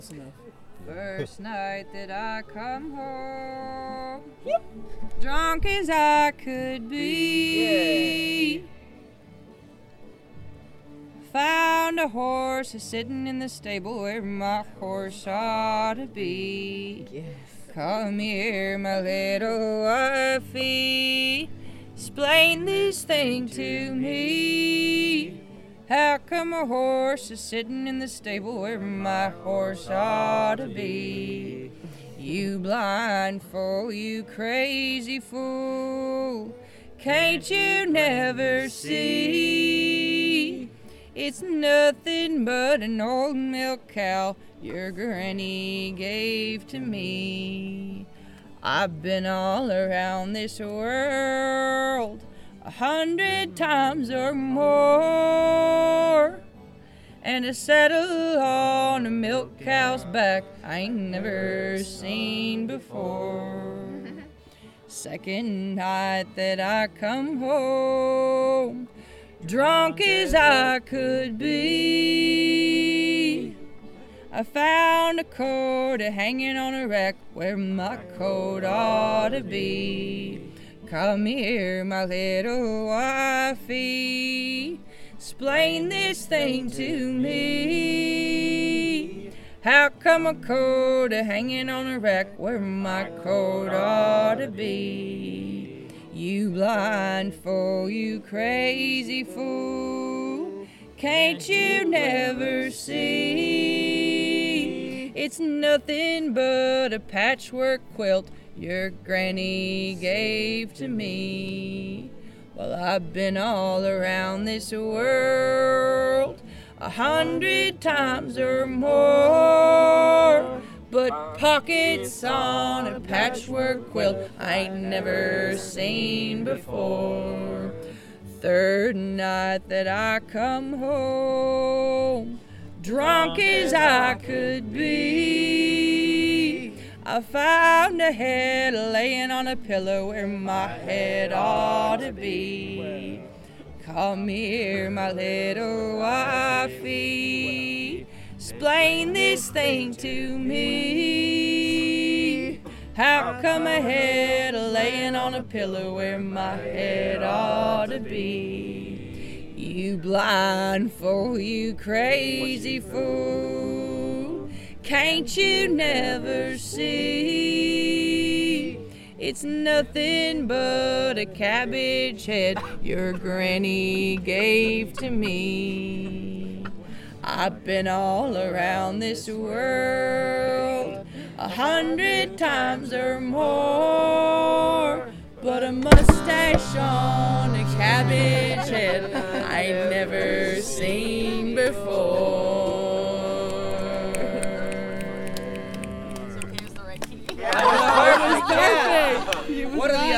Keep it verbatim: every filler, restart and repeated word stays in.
First night that I come home, drunk as I could be, found a horse sitting in the stable where my horse ought to be. Yes. Come here, my little wifey, explain this thing to me. How come a horse is sitting in the stable where my horse ought to be? You blind fool, you crazy fool, can't you never see? It's nothing but an old milk cow your granny gave to me. I've been all around this world a hundred times or more, and to settle on a milk cow's back I ain't never seen before. Second night that I come home, drunk as I could be, I found a coat hanging on a rack where my coat ought to be. Come here, my little wifey, explain this thing to me. How come a coat hanging on a rack where my coat ought to be? You blind fool, you crazy fool, can't you never see? It's nothing but a patchwork quilt your granny gave to me. Well, I've been all around this world a hundred times or more, but pockets on a patchwork quilt I ain't never seen before. Third night that I come home, drunk as I could be, I found a head laying on a pillow where my head ought to be. Come here, my little wifey, explain this thing to me. How come a head laying on a pillow where my head ought to be? You blind fool, you crazy fool, can't you never see? It's nothing but a cabbage head your granny gave to me. I've been all around this world a hundred times or more, but a mustache on a cabbage head I ain't never seen before. That was perfect. What are the